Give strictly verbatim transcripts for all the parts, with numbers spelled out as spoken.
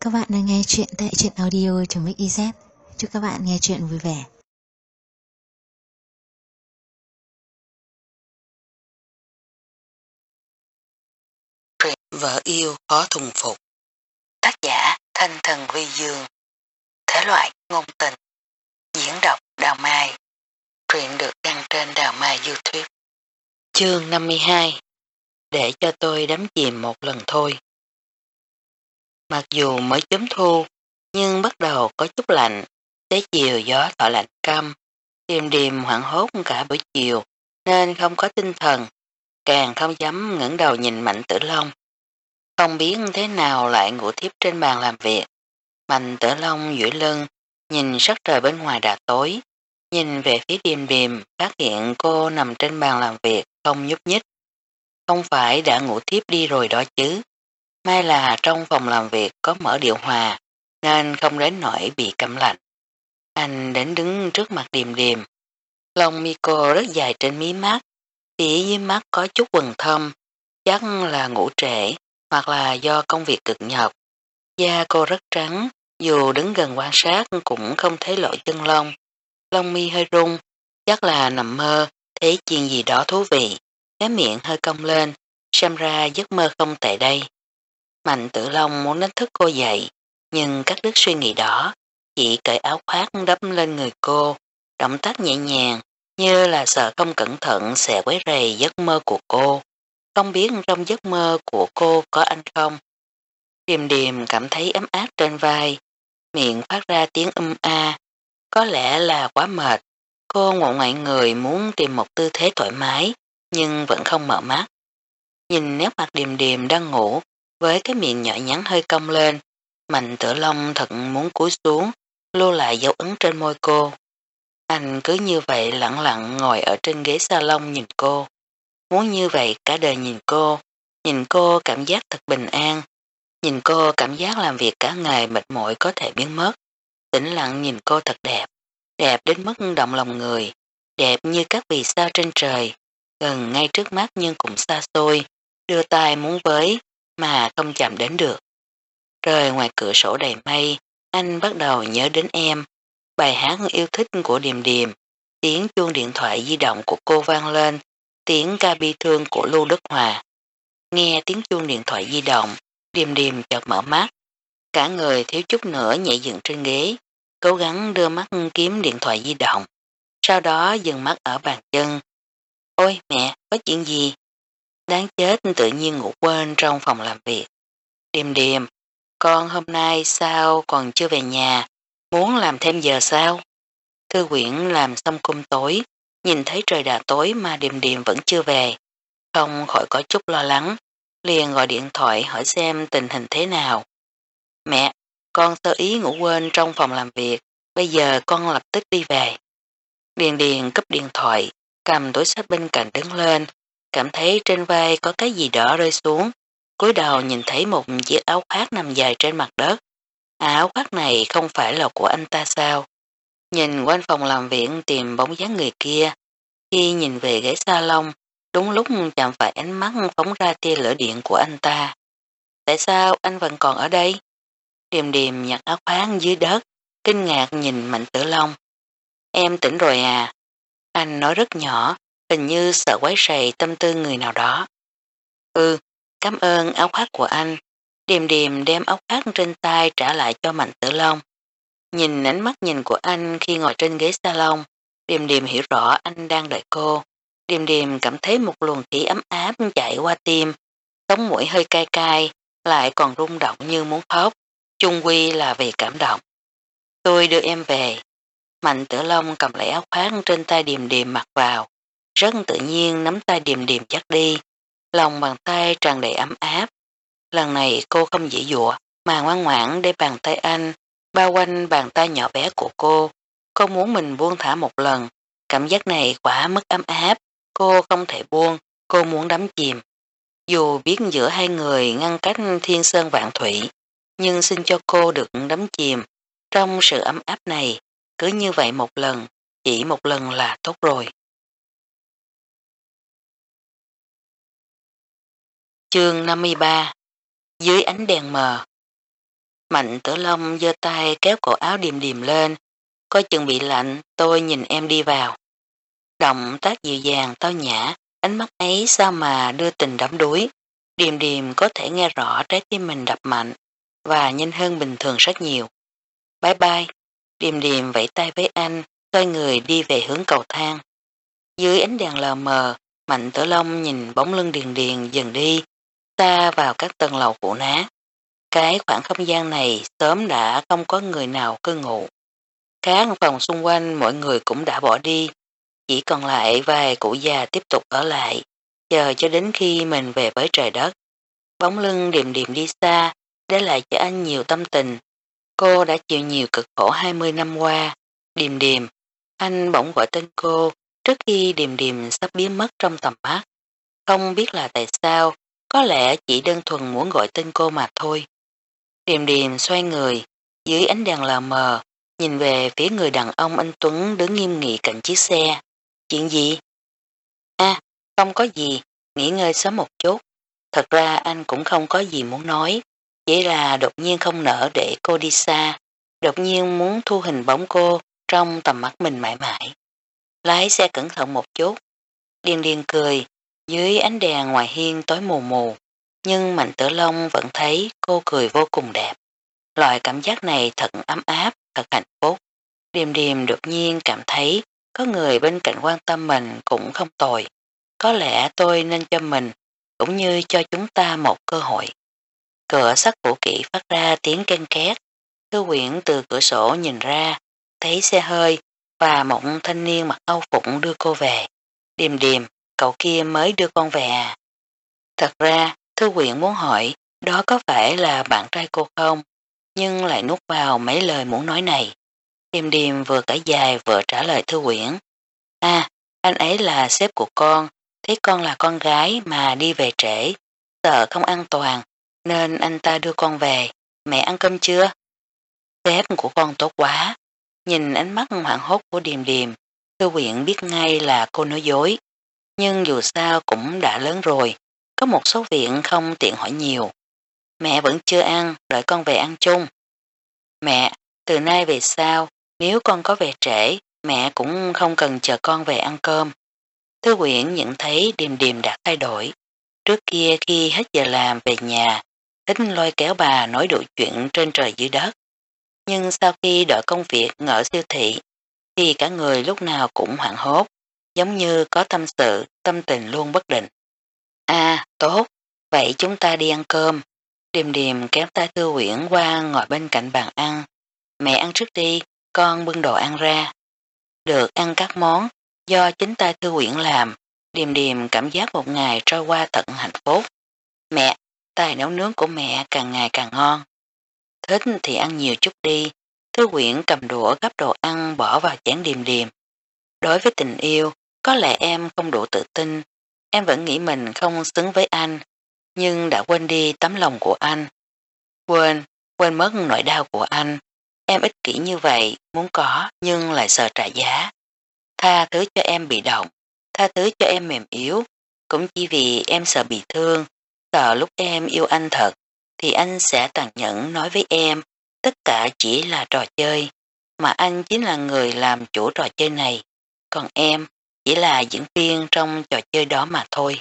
các bạn đang nghe chuyện tại truyện audio.mixyz. Chúc các bạn nghe chuyện vui vẻ. Truyện Vợ yêu khó thuần phục. Tác giả Thanh Thần Vi Dương. Thể loại ngôn tình. Diễn đọc Đào Mai. Truyện được đăng trên Đào Mai YouTube. Chương năm mươi hai. Để cho tôi đắm chìm một lần thôi. Mặc dù mới chấm thu, nhưng bắt đầu có chút lạnh. Tới chiều gió thổi lạnh căm. Điềm điềm hoảng hốt cả buổi chiều, nên không có tinh thần, càng không dám ngẩng đầu nhìn Mạnh Tử Long. Không biết thế nào lại ngủ thiếp trên bàn làm việc. Mạnh Tử Long duỗi lưng, nhìn sắc trời bên ngoài đã tối, nhìn về phía Điềm Điềm, phát hiện cô nằm trên bàn làm việc không nhúc nhích. Không phải đã ngủ thiếp đi rồi đó chứ. May là trong phòng làm việc có mở điều hòa, nên không đến nỗi bị cảm lạnh. Anh đến đứng trước mặt Điềm Điềm. Lông mi cô rất dài trên mí mắt, phía dưới mắt có chút quầng thâm, chắc là ngủ trễ hoặc là do công việc cực nhọc. Da cô rất trắng, dù đứng gần quan sát cũng không thấy lỗ chân lông. Lông mi hơi rung, chắc là nằm mơ, thấy chuyện gì đó thú vị. Cái miệng hơi cong lên, xem ra giấc mơ không tệ đây. Mạnh Tử Long muốn đánh thức cô dậy, nhưng cắt đứt suy nghĩ đó, chỉ cởi áo khoác đắp lên người cô, động tác nhẹ nhàng, như là sợ không cẩn thận sẽ quấy rầy giấc mơ của cô. Không biết trong giấc mơ của cô có anh không? Điềm điềm cảm thấy ấm áp trên vai, miệng phát ra tiếng um a, có lẽ là quá mệt. Cô ngộ ngoại người muốn tìm một tư thế thoải mái, nhưng vẫn không mở mắt. Nhìn nét mặt Điềm điềm đang ngủ, với cái miệng nhỏ nhắn hơi cong lên, Mạnh Tử Long thật muốn cúi xuống, lưu lại dấu ấn trên môi cô. Anh cứ như vậy lặng lặng ngồi ở trên ghế salon nhìn cô. Muốn như vậy cả đời nhìn cô, nhìn cô cảm giác thật bình an, nhìn cô cảm giác làm việc cả ngày mệt mỏi có thể biến mất. Tĩnh lặng nhìn cô thật đẹp, đẹp đến mức động lòng người, đẹp như các vì sao trên trời, gần ngay trước mắt nhưng cũng xa xôi, đưa tay muốn với mà không chạm đến được. Trời ngoài cửa sổ đầy mây, anh bắt đầu nhớ đến em, bài hát yêu thích của Điềm Điềm, tiếng chuông điện thoại di động của cô vang lên, tiếng ca bi thương của Lưu Đức Hòa. Nghe tiếng chuông điện thoại di động, Điềm Điềm chợt mở mắt, cả người thiếu chút nữa nhảy dựng trên ghế, cố gắng đưa mắt kiếm điện thoại di động, sau đó dừng mắt ở bàn chân. Ôi mẹ, có chuyện gì? Đáng chết tự nhiên ngủ quên trong phòng làm việc. Điềm Điềm, con hôm nay sao còn chưa về nhà, muốn làm thêm giờ sao? Thư Quyển làm xong cơm tối, nhìn thấy trời đã tối mà Điềm Điềm vẫn chưa về, không khỏi có chút lo lắng, liền gọi điện thoại hỏi xem tình hình thế nào. Mẹ, con sơ ý ngủ quên trong phòng làm việc, bây giờ con lập tức đi về. Điền Điền cúp điện thoại, cầm túi sách bên cạnh đứng lên, cảm thấy trên vai có cái gì đó rơi xuống, cúi đầu nhìn thấy một chiếc áo khoác nằm dài trên mặt đất. Áo khoác này không phải là của anh ta sao? Nhìn quanh phòng làm việc tìm bóng dáng người kia, khi nhìn về ghế salon, đúng lúc chạm phải ánh mắt phóng ra tia lửa điện của anh ta. Tại sao anh vẫn còn ở đây? Điềm điềm nhặt áo khoác dưới đất, kinh ngạc nhìn Mạnh Tử Long. Em tỉnh rồi à? Anh nói rất nhỏ, hình như sợ quấy rầy tâm tư người nào đó. Ừ, cảm ơn áo khoác của anh. Điềm điềm đem áo khoác trên tay trả lại cho Mạnh Tử Long. Nhìn ánh mắt nhìn của anh khi ngồi trên ghế salon, Điềm điềm hiểu rõ anh đang đợi cô. Điềm điềm cảm thấy một luồng khí ấm áp chạy qua tim, sống mũi hơi cay cay, lại còn rung động như muốn khóc, chung quy là vì cảm động. Tôi đưa em về. Mạnh Tử Long cầm lấy áo khoác trên tay Điềm điềm mặc vào, rất tự nhiên nắm tay Điềm điềm dắt đi, lòng bàn tay tràn đầy ấm áp. Lần này cô không dễ dụa, mà ngoan ngoãn để bàn tay anh bao quanh bàn tay nhỏ bé của cô. Cô muốn mình buông thả một lần, cảm giác này quá mức ấm áp, cô không thể buông, cô muốn đắm chìm. Dù biết giữa hai người ngăn cách thiên sơn vạn thủy, nhưng xin cho cô được đắm chìm trong sự ấm áp này, cứ như vậy một lần, chỉ một lần là tốt rồi. Chương năm mươi ba. Dưới ánh đèn mờ. Mạnh Tử Long giơ tay kéo cổ áo Điềm Điềm lên, coi chừng bị lạnh, tôi nhìn em đi vào. Động tác dịu dàng tao nhã, ánh mắt ấy sao mà đưa tình đắm đuối. Điềm Điềm có thể nghe rõ trái tim mình đập mạnh và nhanh hơn bình thường rất nhiều. Bye bye. Điềm Điềm vẫy tay với anh, xoay người đi về hướng cầu thang. Dưới ánh đèn lờ mờ, Mạnh Tử Long nhìn bóng lưng Điền Điền dần đi, xa vào các tầng lầu cũ nát. Cái khoảng không gian này sớm đã không có người nào cư ngụ. Các phòng xung quanh mọi người cũng đã bỏ đi, chỉ còn lại vài cụ già tiếp tục ở lại, chờ cho đến khi mình về với trời đất. Bóng lưng Điềm Điềm đi xa, để lại cho anh nhiều tâm tình. Cô đã chịu nhiều cực khổ hai mươi năm qua. Điềm Điềm, anh bỗng gọi tên cô trước khi Điềm Điềm sắp biến mất trong tầm mắt. Không biết là tại sao, có lẽ chỉ đơn thuần muốn gọi tên cô mà thôi. Điềm Điềm xoay người, dưới ánh đèn lờ mờ, nhìn về phía người đàn ông anh Tuấn đứng nghiêm nghị cạnh chiếc xe. Chuyện gì? À, không có gì, nghỉ ngơi sớm một chút. Thật ra anh cũng không có gì muốn nói, chỉ là đột nhiên không nỡ để cô đi xa, đột nhiên muốn thu hình bóng cô trong tầm mắt mình mãi mãi. Lái xe cẩn thận một chút. Điên điên cười, dưới ánh đèn ngoài hiên tối mù mù, nhưng Mạnh Tử Long vẫn thấy cô cười vô cùng đẹp. Loại cảm giác này thật ấm áp, thật hạnh phúc. Điềm Điềm đột nhiên cảm thấy có người bên cạnh quan tâm mình cũng không tồi. Có lẽ tôi nên cho mình, cũng như cho chúng ta một cơ hội. Cửa sắt cũ kỹ phát ra tiếng ken két. Thư Quyển từ cửa sổ nhìn ra, thấy xe hơi và một thanh niên mặc âu phục đưa cô về. Điềm Điềm, cậu kia mới đưa con về à? Thật ra, Thư Quyển muốn hỏi đó có phải là bạn trai cô không, nhưng lại nuốt vào mấy lời muốn nói này. Điềm Điềm vừa cãi dài vừa trả lời Thư Quyển. À, anh ấy là sếp của con, thấy con là con gái mà đi về trễ, sợ không an toàn, nên anh ta đưa con về. Mẹ ăn cơm chưa? Sếp của con tốt quá. Nhìn ánh mắt hoảng hốt của Điềm Điềm, Thư Quyển biết ngay là cô nói dối. Nhưng dù sao cũng đã lớn rồi, có một số việc không tiện hỏi nhiều. Mẹ vẫn chưa ăn, đợi con về ăn chung. Mẹ, từ nay về sau, nếu con có về trễ, mẹ cũng không cần chờ con về ăn cơm. Thư Quyển nhận thấy Điềm Điềm đã thay đổi. Trước kia khi hết giờ làm về nhà, thích lôi kéo bà nói đủ chuyện trên trời dưới đất. Nhưng sau khi đợi công việc ở siêu thị, thì cả người lúc nào cũng hoảng hốt, giống như có tâm sự, tâm tình luôn bất định. À, tốt, vậy chúng ta đi ăn cơm. Điềm Điềm kéo tay Thư Quyển qua ngồi bên cạnh bàn ăn. Mẹ ăn trước đi, con bưng đồ ăn ra. Được ăn các món do chính tay Thư Quyển làm, Điềm Điềm cảm giác một ngày trôi qua thật hạnh phúc. Mẹ, tài nấu nướng của mẹ càng ngày càng ngon. Thích thì ăn nhiều chút đi. Thư Quyển cầm đũa gắp đồ ăn bỏ vào chén Điềm Điềm. Đối với tình yêu, có lẽ em không đủ tự tin. Em vẫn nghĩ mình không xứng với anh, nhưng đã quên đi tấm lòng của anh. Quên, quên mất nỗi đau của anh. Em ích kỷ như vậy, muốn có nhưng lại sợ trả giá. Tha thứ cho em bị động, tha thứ cho em mềm yếu, cũng chỉ vì em sợ bị thương, sợ lúc em yêu anh thật, thì anh sẽ tàn nhẫn nói với em, tất cả chỉ là trò chơi, mà anh chính là người làm chủ trò chơi này, còn em chỉ là diễn viên trong trò chơi đó mà thôi.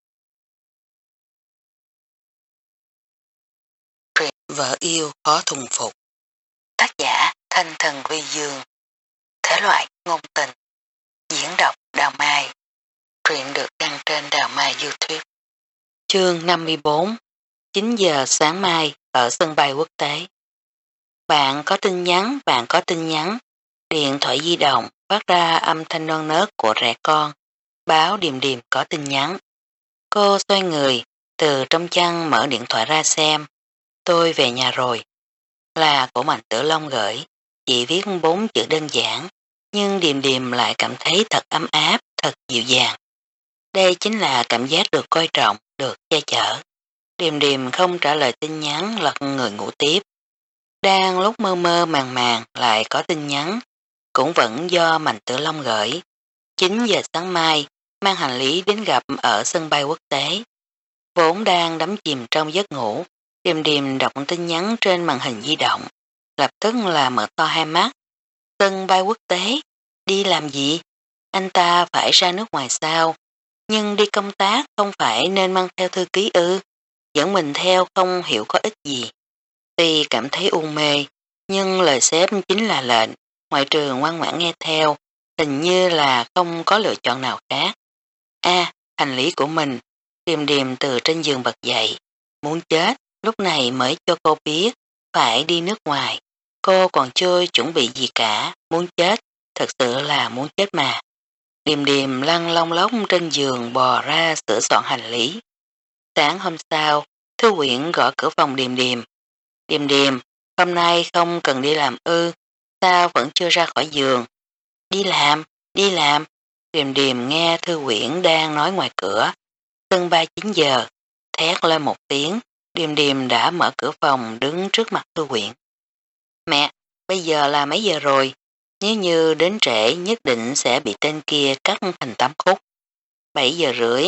Truyện Vợ yêu khó thuần phục. Tác giả Thanh Thần Vi Dương. Thể loại ngôn tình. Diễn đọc Đào Mai. Truyện được đăng trên Đào Mai YouTube. Chương năm mươi bốn. chín giờ sáng mai ở sân bay quốc tế. Bạn có tin nhắn, bạn có tin nhắn. Điện thoại di động phát ra âm thanh non nớt của trẻ con. Báo Điềm Điềm có tin nhắn. Cô xoay người, từ trong chăn mở điện thoại ra xem. Tôi về nhà rồi. Là của Mạnh Tử Long gửi. Chỉ viết bốn chữ đơn giản, nhưng Điềm Điềm lại cảm thấy thật ấm áp, thật dịu dàng. Đây chính là cảm giác được coi trọng, được che chở. Điềm Điềm không trả lời tin nhắn, lật người ngủ tiếp. Đang lúc mơ mơ màng màng lại có tin nhắn, cũng vẫn do Mạnh Tử Long gửi. chín giờ sáng mai, mang hành lý đến gặp ở sân bay quốc tế. Vốn đang đắm chìm trong giấc ngủ, Điềm điềm đọc tin nhắn trên màn hình di động, lập tức là mở to hai mắt. Sân bay quốc tế, đi làm gì? Anh ta phải ra nước ngoài sao? Nhưng đi công tác không phải nên mang theo thư ký ư? Dẫn mình theo không hiểu có ích gì. Tuy cảm thấy u mê, nhưng lời sếp chính là lệnh, ngoại trừ ngoan ngoãn nghe theo, hình như là không có lựa chọn nào khác. A, hành lý của mình. Điềm điềm từ trên giường bật dậy, muốn chết, lúc này mới cho cô biết, phải đi nước ngoài. Cô còn chưa chuẩn bị gì cả, muốn chết, thật sự là muốn chết mà. Điềm điềm lăn long lóc trên giường bò ra sửa soạn hành lý. Sáng hôm sau, Thư Quyển gõ cửa phòng Điềm điềm. Điềm điềm, hôm nay không cần đi làm ư, sao vẫn chưa ra khỏi giường? Đi làm, đi làm. Điềm điềm nghe Thư Quyển đang nói ngoài cửa. Sân bay chín giờ, thét lên một tiếng, Điềm điềm đã mở cửa phòng đứng trước mặt Thư Quyển. Mẹ, bây giờ là mấy giờ rồi? Nếu như đến trễ nhất định sẽ bị tên kia cắt thành tám khúc. bảy giờ rưỡi.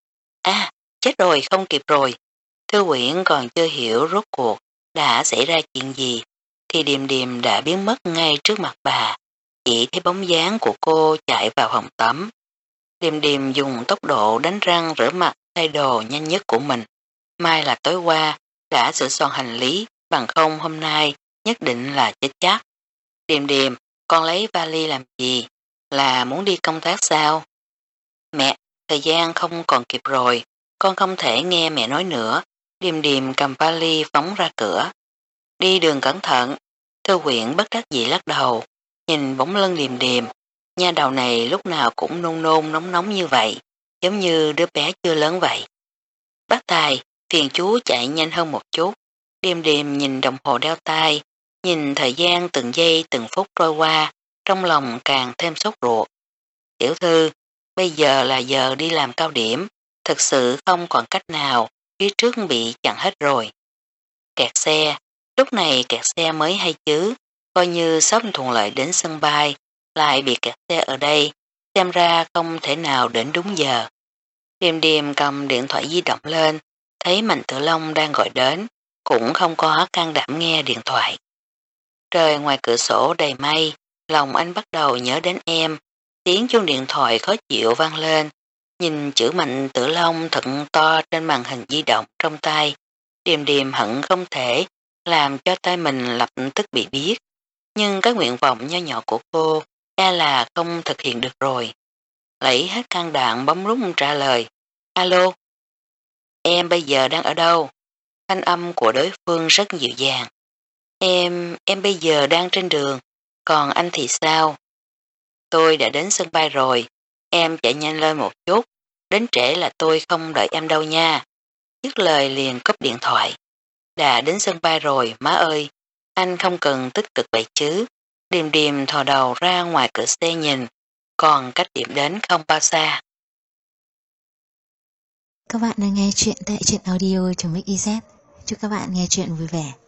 À, chết rồi, không kịp rồi. Thư Quyển còn chưa hiểu rốt cuộc đã xảy ra chuyện gì, thì Điềm điềm đã biến mất ngay trước mặt bà. Chỉ thấy bóng dáng của cô chạy vào phòng tắm. Điềm điềm dùng tốc độ đánh răng rửa mặt thay đồ nhanh nhất của mình. Mai là tối qua đã sửa soạn hành lý, bằng không hôm nay nhất định là chết chắc. Điềm điềm, con lấy vali làm gì? Là muốn đi công tác sao? Mẹ, thời gian không còn kịp rồi, con không thể nghe mẹ nói nữa. Điềm điềm cầm vali phóng ra cửa. Đi đường cẩn thận. Thư Quyển bất đắc dĩ lắc đầu, nhìn bóng lưng Điềm điềm. Nha đầu này lúc nào cũng nôn nôn nóng nóng như vậy, giống như đứa bé chưa lớn vậy. Bác Tài, phiền chú chạy nhanh hơn một chút. Điềm điềm nhìn đồng hồ đeo tay, nhìn thời gian từng giây từng phút trôi qua, trong lòng càng thêm sốt ruột. Tiểu thư, bây giờ là giờ đi làm cao điểm, thực sự không còn cách nào, phía trước bị chặn hết rồi. Kẹt xe, lúc này kẹt xe mới hay chứ, coi như sắp thuận lợi đến sân bay, lại bị kẹt xe ở đây, xem ra không thể nào đến đúng giờ. Điềm điềm cầm điện thoại di động lên, thấy Mạnh Tử Long đang gọi đến, cũng không có can đảm nghe điện thoại. Trời ngoài cửa sổ đầy mây, lòng anh bắt đầu nhớ đến em, tiếng chuông điện thoại khó chịu vang lên, nhìn chữ Mạnh Tử Long thật to trên màn hình di động trong tay, Điềm điềm hận không thể làm cho tay mình lập tức bị biết, nhưng cái nguyện vọng nho nhỏ của cô e là không thực hiện được rồi. Lấy hết can đảm bấm nút trả lời. Alo, em bây giờ đang ở đâu? Thanh âm của đối phương rất dịu dàng. Em, em bây giờ đang trên đường, còn anh thì sao? Tôi đã đến sân bay rồi, em chạy nhanh lên một chút, đến trễ là tôi không đợi em đâu nha. Dứt lời liền cúp điện thoại. Đã đến sân bay rồi, má ơi, anh không cần tích cực vậy chứ. Điềm điềm thò đầu ra ngoài cửa xe nhìn, còn cách điểm đến không bao xa. Các bạn đang nghe chuyện tại truyện audio.mixyz. Chúc các bạn nghe chuyện vui vẻ.